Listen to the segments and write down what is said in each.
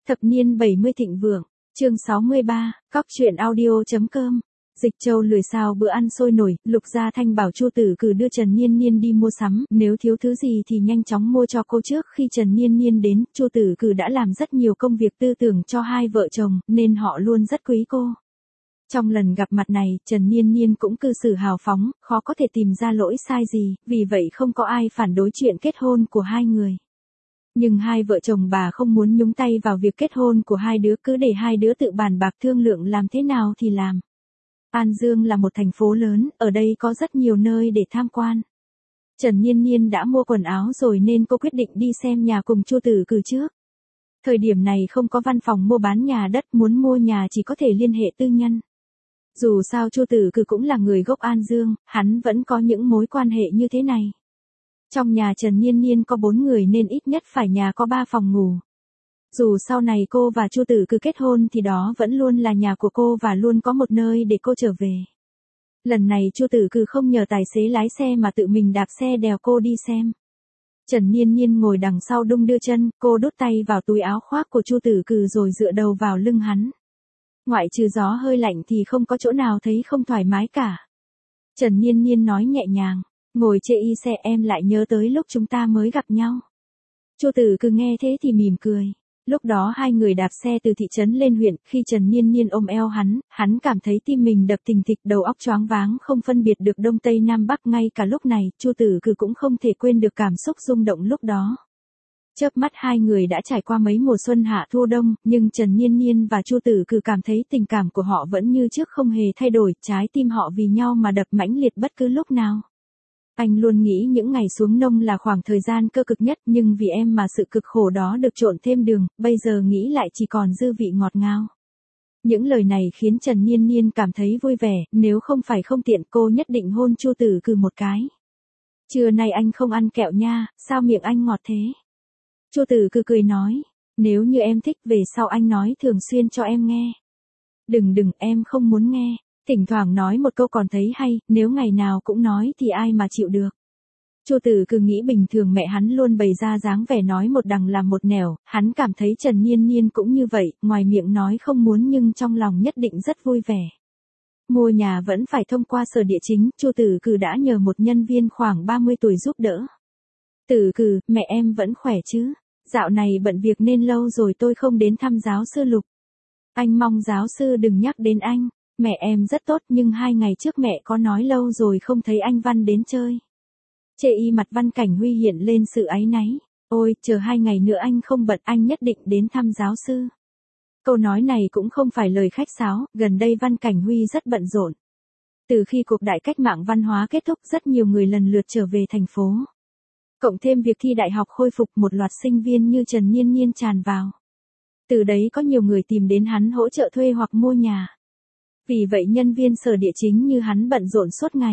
Thập niên 70 thịnh vượng, chương 63, cóc truyện audio.com. Dịch Châu lười sao bữa ăn sôi nổi, Lục Gia Thanh bảo Chu Tử Cử đưa Trần Niên Niên đi mua sắm, nếu thiếu thứ gì thì nhanh chóng mua cho cô trước. Khi Trần Niên Niên đến, Chu Tử Cử đã làm rất nhiều công việc tư tưởng cho hai vợ chồng, nên họ luôn rất quý cô. Trong lần gặp mặt này, Trần Niên Niên cũng cư xử hào phóng, khó có thể tìm ra lỗi sai gì, vì vậy không có ai phản đối chuyện kết hôn của hai người. Nhưng hai vợ chồng bà không muốn nhúng tay vào việc kết hôn của hai đứa, cứ để hai đứa tự bàn bạc thương lượng làm thế nào thì làm. An Dương là một thành phố lớn, ở đây có rất nhiều nơi để tham quan. Trần Niên Niên đã mua quần áo rồi nên cô quyết định đi xem nhà cùng Chu Tử Cử trước. Thời điểm này không có văn phòng mua bán nhà đất, muốn mua nhà chỉ có thể liên hệ tư nhân. Dù sao Chu Tử Cử cũng là người gốc An Dương, hắn vẫn có những mối quan hệ như thế này. Trong nhà Trần Niên Niên có 4 người nên ít nhất phải nhà có 3 phòng ngủ. Dù sau này cô và Chu Tử Cử kết hôn thì đó vẫn luôn là nhà của cô và luôn có một nơi để cô trở về. Lần này Chu Tử Cử không nhờ tài xế lái xe mà tự mình đạp xe đèo cô đi xem. Trần Niên Niên ngồi đằng sau đung đưa chân, cô đút tay vào túi áo khoác của Chu Tử Cử rồi dựa đầu vào lưng hắn. Ngoại trừ gió hơi lạnh thì không có chỗ nào thấy không thoải mái cả. Trần Niên Niên nói nhẹ nhàng, ngồi chê y xe em lại nhớ tới lúc chúng ta mới gặp nhau. Chu Tử Cử nghe thế thì mỉm cười. Lúc đó hai người đạp xe từ thị trấn lên huyện, khi Trần Niên Niên ôm eo hắn cảm thấy tim mình đập thình thịch, đầu óc choáng váng không phân biệt được đông tây nam bắc. Ngay cả lúc này, Chu Tử Cử cũng không thể quên được cảm xúc rung động lúc đó. Chớp mắt hai người đã trải qua mấy mùa xuân hạ thu đông, nhưng Trần Niên Niên và Chu Tử Cử cảm thấy tình cảm của họ vẫn như trước không hề thay đổi, trái tim họ vì nhau mà đập mãnh liệt bất cứ lúc nào. Anh luôn nghĩ những ngày xuống nông là khoảng thời gian cơ cực nhất, nhưng vì em mà sự cực khổ đó được trộn thêm đường, bây giờ nghĩ lại chỉ còn dư vị ngọt ngào. Những lời này khiến Trần Niên Niên cảm thấy vui vẻ, nếu không phải không tiện cô nhất định hôn Chu Tử Cử một cái. Trưa nay anh không ăn kẹo nha, sao miệng anh ngọt thế? Chu Tử Cử cười nói, nếu như em thích về sau anh nói thường xuyên cho em nghe. Đừng em không muốn nghe. Thỉnh thoảng nói một câu còn thấy hay, nếu ngày nào cũng nói thì ai mà chịu được. Chu Tử Cử nghĩ bình thường mẹ hắn luôn bày ra dáng vẻ nói một đằng làm một nẻo, hắn cảm thấy Trần Niên Niên cũng như vậy, ngoài miệng nói không muốn nhưng trong lòng nhất định rất vui vẻ. Mua nhà vẫn phải thông qua sở địa chính, Chu Tử Cử đã nhờ một nhân viên khoảng 30 tuổi giúp đỡ. Tử Cử, mẹ em vẫn khỏe chứ? Dạo này bận việc nên lâu rồi tôi không đến thăm giáo sư Lục. Anh mong giáo sư đừng nhắc đến anh. Mẹ em rất tốt nhưng 2 ngày trước mẹ có nói lâu rồi không thấy anh Văn đến chơi. Chê y mặt Văn Cảnh Huy hiện lên sự áy náy. Ôi, chờ 2 ngày nữa anh không bận anh nhất định đến thăm giáo sư. Câu nói này cũng không phải lời khách sáo, gần đây Văn Cảnh Huy rất bận rộn. Từ khi cuộc đại cách mạng văn hóa kết thúc rất nhiều người lần lượt trở về thành phố. Cộng thêm việc thi đại học khôi phục, một loạt sinh viên như Trần Niên Niên tràn vào. Từ đấy có nhiều người tìm đến hắn hỗ trợ thuê hoặc mua nhà. Vì vậy nhân viên sở địa chính như hắn bận rộn suốt ngày.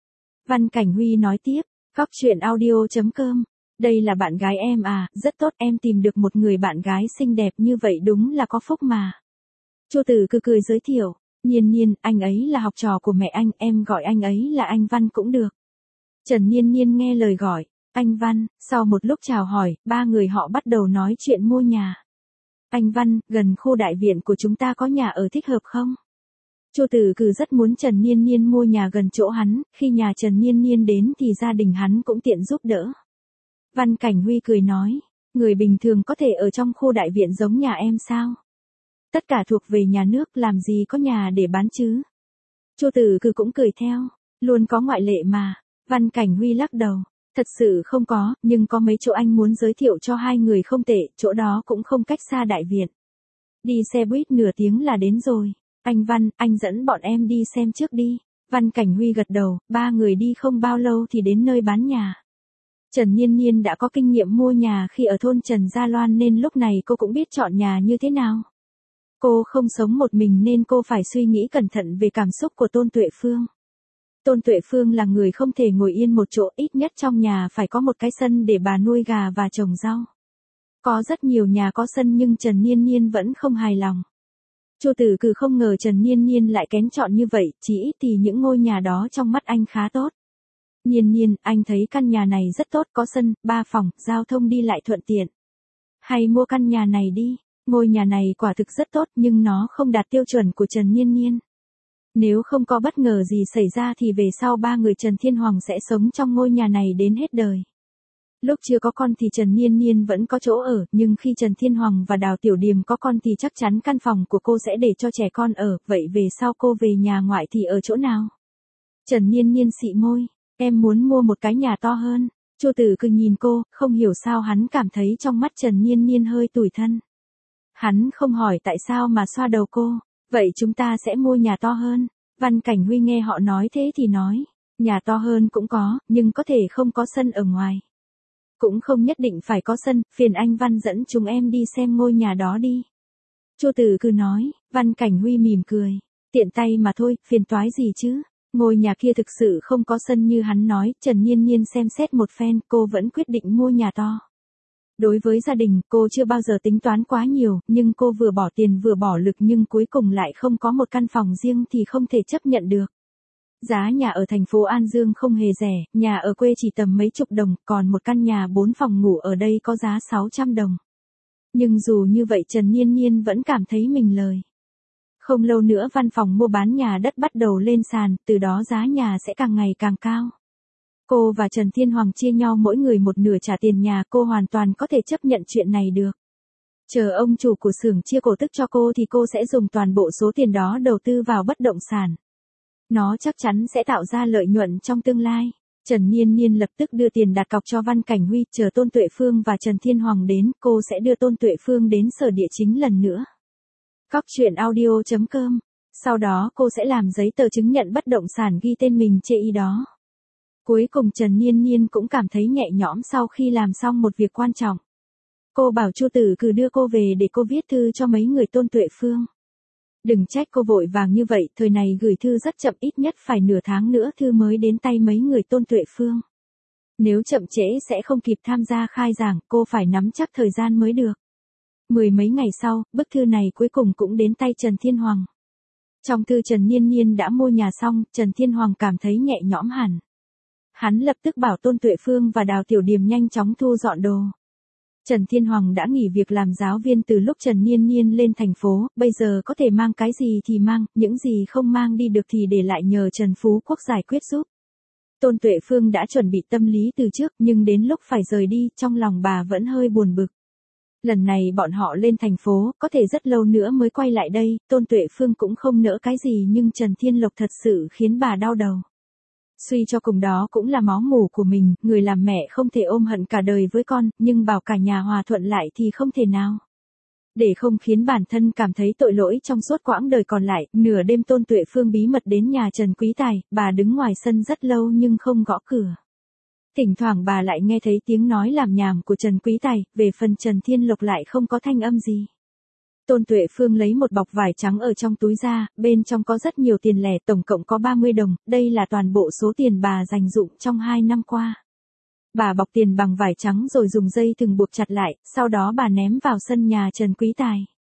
Văn Cảnh Huy nói tiếp, cóc truyện audio.com. Đây là bạn gái em à, rất tốt, em tìm được một người bạn gái xinh đẹp như vậy đúng là có phúc mà. Chu Tử Cử cười giới thiệu, Niên Niên, anh ấy là học trò của mẹ anh, em gọi anh ấy là anh Văn cũng được. Trần Niên Niên nghe lời gọi, anh Văn, sau một lúc chào hỏi, ba người họ bắt đầu nói chuyện mua nhà. Anh Văn, gần khu đại viện của chúng ta có nhà ở thích hợp không? Chu Tử Cử rất muốn Trần Niên Niên mua nhà gần chỗ hắn, khi nhà Trần Niên Niên đến thì gia đình hắn cũng tiện giúp đỡ. Văn Cảnh Huy cười nói, người bình thường có thể ở trong khu đại viện giống nhà em sao? Tất cả thuộc về nhà nước, làm gì có nhà để bán chứ? Chu Tử Cử cũng cười theo, luôn có ngoại lệ mà. Văn Cảnh Huy lắc đầu, thật sự không có, nhưng có mấy chỗ anh muốn giới thiệu cho hai người không tệ, chỗ đó cũng không cách xa đại viện. Đi xe buýt nửa tiếng là đến rồi. Anh Văn, anh dẫn bọn em đi xem trước đi. Văn Cảnh Huy gật đầu, ba người đi không bao lâu thì đến nơi bán nhà. Trần Niên Niên đã có kinh nghiệm mua nhà khi ở thôn Trần Gia Loan nên lúc này cô cũng biết chọn nhà như thế nào. Cô không sống một mình nên cô phải suy nghĩ cẩn thận về cảm xúc của Tôn Tuệ Phương. Tôn Tuệ Phương là người không thể ngồi yên một chỗ, ít nhất trong nhà phải có một cái sân để bà nuôi gà và trồng rau. Có rất nhiều nhà có sân nhưng Trần Niên Niên vẫn không hài lòng. Chu Tử Cử không ngờ Trần Niên Niên lại kén chọn như vậy, chỉ ít thì những ngôi nhà đó trong mắt anh khá tốt. Niên Niên, anh thấy căn nhà này rất tốt, có sân, 3 phòng, giao thông đi lại thuận tiện. Hay mua căn nhà này đi. Ngôi nhà này quả thực rất tốt nhưng nó không đạt tiêu chuẩn của Trần Nhiên Nhiên. Nếu không có bất ngờ gì xảy ra thì về sau ba người Trần Thiên Hoàng sẽ sống trong ngôi nhà này đến hết đời. Lúc chưa có con thì Trần Nhiên Nhiên vẫn có chỗ ở, nhưng khi Trần Thiên Hoàng và Đào Tiểu Điềm có con thì chắc chắn căn phòng của cô sẽ để cho trẻ con ở, vậy về sau cô về nhà ngoại thì ở chỗ nào? Trần Nhiên Nhiên xị môi, em muốn mua một cái nhà to hơn. Chu Tử Cừ nhìn cô, không hiểu sao hắn cảm thấy trong mắt Trần Nhiên Nhiên hơi tủi thân. Hắn không hỏi tại sao mà xoa đầu cô, vậy chúng ta sẽ mua nhà to hơn. Văn Cảnh Huy nghe họ nói thế thì nói, nhà to hơn cũng có, nhưng có thể không có sân ở ngoài. Cũng không nhất định phải có sân, phiền anh Văn dẫn chúng em đi xem ngôi nhà đó đi. Chu Tử Cừ nói, Văn Cảnh Huy mỉm cười, tiện tay mà thôi, phiền toái gì chứ. Ngôi nhà kia thực sự không có sân như hắn nói, Trần Nhiên Nhiên xem xét một phen, cô vẫn quyết định mua nhà to. Đối với gia đình, cô chưa bao giờ tính toán quá nhiều, nhưng cô vừa bỏ tiền vừa bỏ lực nhưng cuối cùng lại không có một căn phòng riêng thì không thể chấp nhận được. Giá nhà ở thành phố An Dương không hề rẻ, nhà ở quê chỉ tầm mấy chục đồng, còn một căn nhà 4 phòng ngủ ở đây có giá 600 đồng. Nhưng dù như vậy Trần Nhiên Nhiên vẫn cảm thấy mình lời. Không lâu nữa văn phòng mua bán nhà đất bắt đầu lên sàn, từ đó giá nhà sẽ càng ngày càng cao. Cô và Trần Thiên Hoàng chia nhau mỗi người một nửa trả tiền nhà, cô hoàn toàn có thể chấp nhận chuyện này được. Chờ ông chủ của xưởng chia cổ tức cho cô thì cô sẽ dùng toàn bộ số tiền đó đầu tư vào bất động sản. Nó chắc chắn sẽ tạo ra lợi nhuận trong tương lai. Trần Nhiên Nhiên lập tức đưa tiền đặt cọc cho Văn Cảnh Huy, chờ Tôn Tuệ Phương và Trần Thiên Hoàng đến, cô sẽ đưa Tôn Tuệ Phương đến sở địa chính lần nữa. Cóc truyện audio.com. Sau đó cô sẽ làm giấy tờ chứng nhận bất động sản ghi tên mình chê y đó. Cuối cùng Trần Nhiên Nhiên cũng cảm thấy nhẹ nhõm sau khi làm xong một việc quan trọng. Cô bảo Chu Tử Cừ đưa cô về để cô viết thư cho mấy người Tôn Tuệ Phương. Đừng trách cô vội vàng như vậy, thời này gửi thư rất chậm, ít nhất phải nửa tháng nữa thư mới đến tay mấy người Tôn Tuệ Phương. Nếu chậm trễ sẽ không kịp tham gia khai giảng, cô phải nắm chắc thời gian mới được. Mười mấy ngày sau, bức thư này cuối cùng cũng đến tay Trần Thiên Hoàng. Trong thư Trần Nhiên Nhiên đã mua nhà xong, Trần Thiên Hoàng cảm thấy nhẹ nhõm hẳn. Hắn lập tức bảo Tôn Tuệ Phương và Đào Tiểu Điềm nhanh chóng thu dọn đồ. Trần Thiên Hoàng đã nghỉ việc làm giáo viên từ lúc Trần Nhiên Nhiên lên thành phố, bây giờ có thể mang cái gì thì mang, những gì không mang đi được thì để lại nhờ Trần Phú Quốc giải quyết giúp. Tôn Tuệ Phương đã chuẩn bị tâm lý từ trước, nhưng đến lúc phải rời đi, trong lòng bà vẫn hơi buồn bực. Lần này bọn họ lên thành phố, có thể rất lâu nữa mới quay lại đây, Tôn Tuệ Phương cũng không nỡ cái gì nhưng Trần Thiên Lộc thật sự khiến bà đau đầu. Suy cho cùng đó cũng là máu mủ của mình, người làm mẹ không thể ôm hận cả đời với con, nhưng bảo cả nhà hòa thuận lại thì không thể nào. Để không khiến bản thân cảm thấy tội lỗi trong suốt quãng đời còn lại, nửa đêm Tôn Tuệ Phương bí mật đến nhà Trần Quý Tài, bà đứng ngoài sân rất lâu nhưng không gõ cửa. Thỉnh thoảng bà lại nghe thấy tiếng nói làm nhảm của Trần Quý Tài, về phần Trần Thiên Lộc lại không có thanh âm gì. Tôn Tuệ Phương lấy một bọc vải trắng ở trong túi ra, bên trong có rất nhiều tiền lẻ, tổng cộng có 30 đồng, đây là toàn bộ số tiền bà dành dụm trong 2 năm qua. Bà bọc tiền bằng vải trắng rồi dùng dây thừng buộc chặt lại, sau đó bà ném vào sân nhà Trần Quý Tài.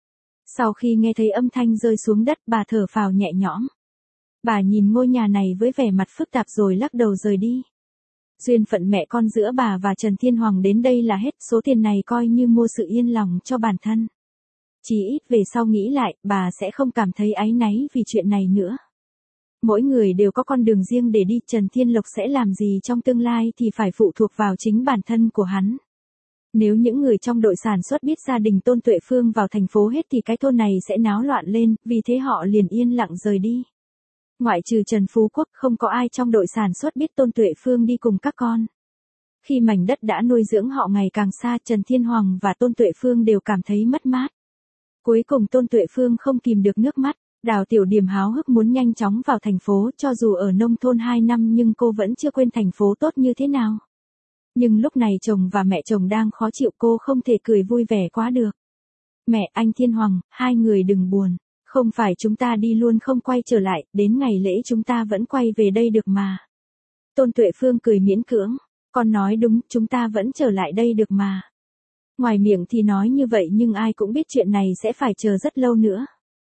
Sau khi nghe thấy âm thanh rơi xuống đất, bà thở phào nhẹ nhõm. Bà nhìn ngôi nhà này với vẻ mặt phức tạp rồi lắc đầu rời đi. Duyên phận mẹ con giữa bà và Trần Thiên Hoàng đến đây là hết, số tiền này coi như mua sự yên lòng cho bản thân. Chỉ ít về sau nghĩ lại, bà sẽ không cảm thấy áy náy vì chuyện này nữa. Mỗi người đều có con đường riêng để đi, Trần Thiên Lộc sẽ làm gì trong tương lai thì phải phụ thuộc vào chính bản thân của hắn. Nếu những người trong đội sản xuất biết gia đình Tôn Tuệ Phương vào thành phố hết thì cái thôn này sẽ náo loạn lên, vì thế họ liền yên lặng rời đi. Ngoại trừ Trần Phú Quốc, không có ai trong đội sản xuất biết Tôn Tuệ Phương đi cùng các con. Khi mảnh đất đã nuôi dưỡng họ ngày càng xa, Trần Thiên Hoàng và Tôn Tuệ Phương đều cảm thấy mất mát. Cuối cùng Tôn Tuệ Phương không kìm được nước mắt, Đào Tiểu Điềm háo hức muốn nhanh chóng vào thành phố, cho dù ở nông thôn 2 năm nhưng cô vẫn chưa quên thành phố tốt như thế nào. Nhưng lúc này chồng và mẹ chồng đang khó chịu, cô không thể cười vui vẻ quá được. Mẹ, anh Thiên Hoàng, hai người đừng buồn, không phải chúng ta đi luôn không quay trở lại, đến ngày lễ chúng ta vẫn quay về đây được mà. Tôn Tuệ Phương cười miễn cưỡng, con nói đúng, chúng ta vẫn trở lại đây được mà. Ngoài miệng thì nói như vậy nhưng ai cũng biết chuyện này sẽ phải chờ rất lâu nữa.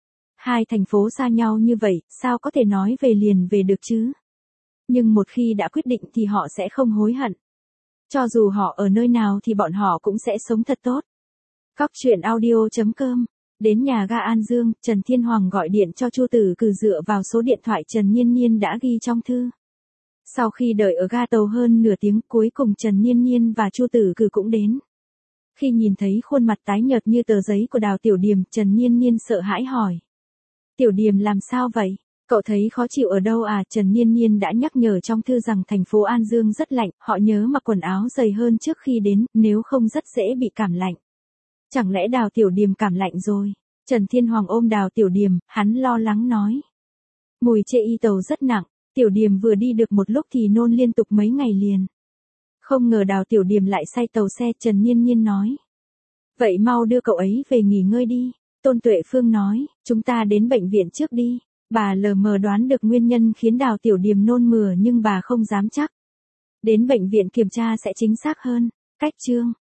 Hai thành phố xa nhau như vậy, sao có thể nói về liền về được chứ? Nhưng một khi đã quyết định thì họ sẽ không hối hận. Cho dù họ ở nơi nào thì bọn họ cũng sẽ sống thật tốt. Cóc truyện audio.com. Đến nhà ga An Dương, Trần Thiên Hoàng gọi điện cho Chu Tử Cử dựa vào số điện thoại Trần Nhiên Nhiên đã ghi trong thư. Sau khi đợi ở ga tàu hơn nửa tiếng, cuối cùng Trần Nhiên Nhiên và Chu Tử Cử cũng đến. Khi nhìn thấy khuôn mặt tái nhợt như tờ giấy của Đào Tiểu Điềm, Trần Nhiên Nhiên sợ hãi hỏi. Tiểu Điềm làm sao vậy? Cậu thấy khó chịu ở đâu à? Trần Nhiên Nhiên đã nhắc nhở trong thư rằng thành phố An Dương rất lạnh, họ nhớ mặc quần áo dày hơn trước khi đến, nếu không rất dễ bị cảm lạnh. Chẳng lẽ Đào Tiểu Điềm cảm lạnh rồi? Trần Thiên Hoàng ôm Đào Tiểu Điềm, hắn lo lắng nói. Mùi chê y tàu rất nặng, Tiểu Điềm vừa đi được một lúc thì nôn liên tục mấy ngày liền. Không ngờ Đào Tiểu Điềm lại say tàu xe, Trần Nhiên Nhiên nói. Vậy mau đưa cậu ấy về nghỉ ngơi đi. Tôn Tuệ Phương nói, chúng ta đến bệnh viện trước đi. Bà lờ mờ đoán được nguyên nhân khiến Đào Tiểu Điềm nôn mửa nhưng bà không dám chắc. Đến bệnh viện kiểm tra sẽ chính xác hơn. Cách chương